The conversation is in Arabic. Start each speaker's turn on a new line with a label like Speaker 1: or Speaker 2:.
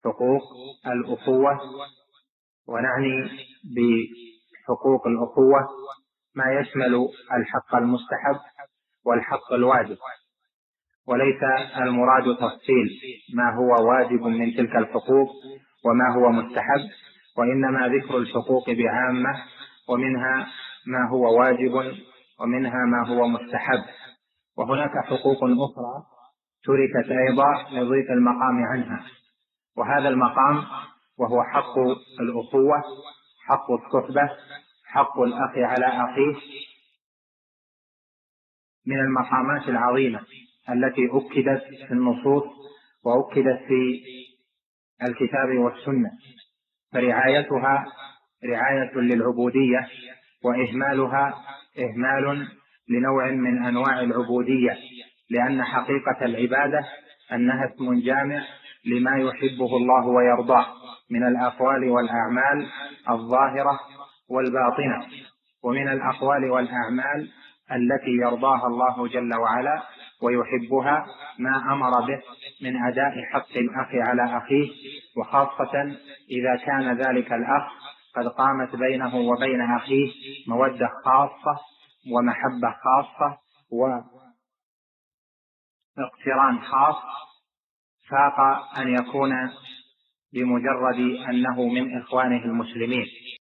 Speaker 1: حقوق الأخوة. ونعني بحقوق الأخوة ما يشمل الحق المستحب والحق الواجب، وليس المراد تفصيل ما هو واجب من تلك الحقوق وما هو مستحب، وإنما ذكر الحقوق بعامة، ومنها ما هو واجب ومنها ما هو مستحب. وهناك حقوق أخرى تركت أيضا لضيق المقام عنها، وهذا المقام وهو حق الأخوة، حق الصحبة، حق الأخ على أخيه، من المقامات العظيمة التي أكدت في النصوص وأكدت في الكتاب والسنة، فرعايتها رعاية للعبودية، وإهمالها إهمال لنوع من أنواع العبودية، لأن حقيقة العبادة أنها اسم جامع لما يحبه الله ويرضاه من الأقوال والأعمال الظاهرة والباطنة. ومن الأقوال والأعمال التي يرضاها الله جل وعلا ويحبها ما أمر به من أداء حق الأخ على أخيه، وخاصة إذا كان ذلك الأخ قد قامت بينه وبين أخيه مودة خاصة ومحبة خاصة واقتران خاص، فاق أن يكون بمجرد أنه من إخوانه المسلمين.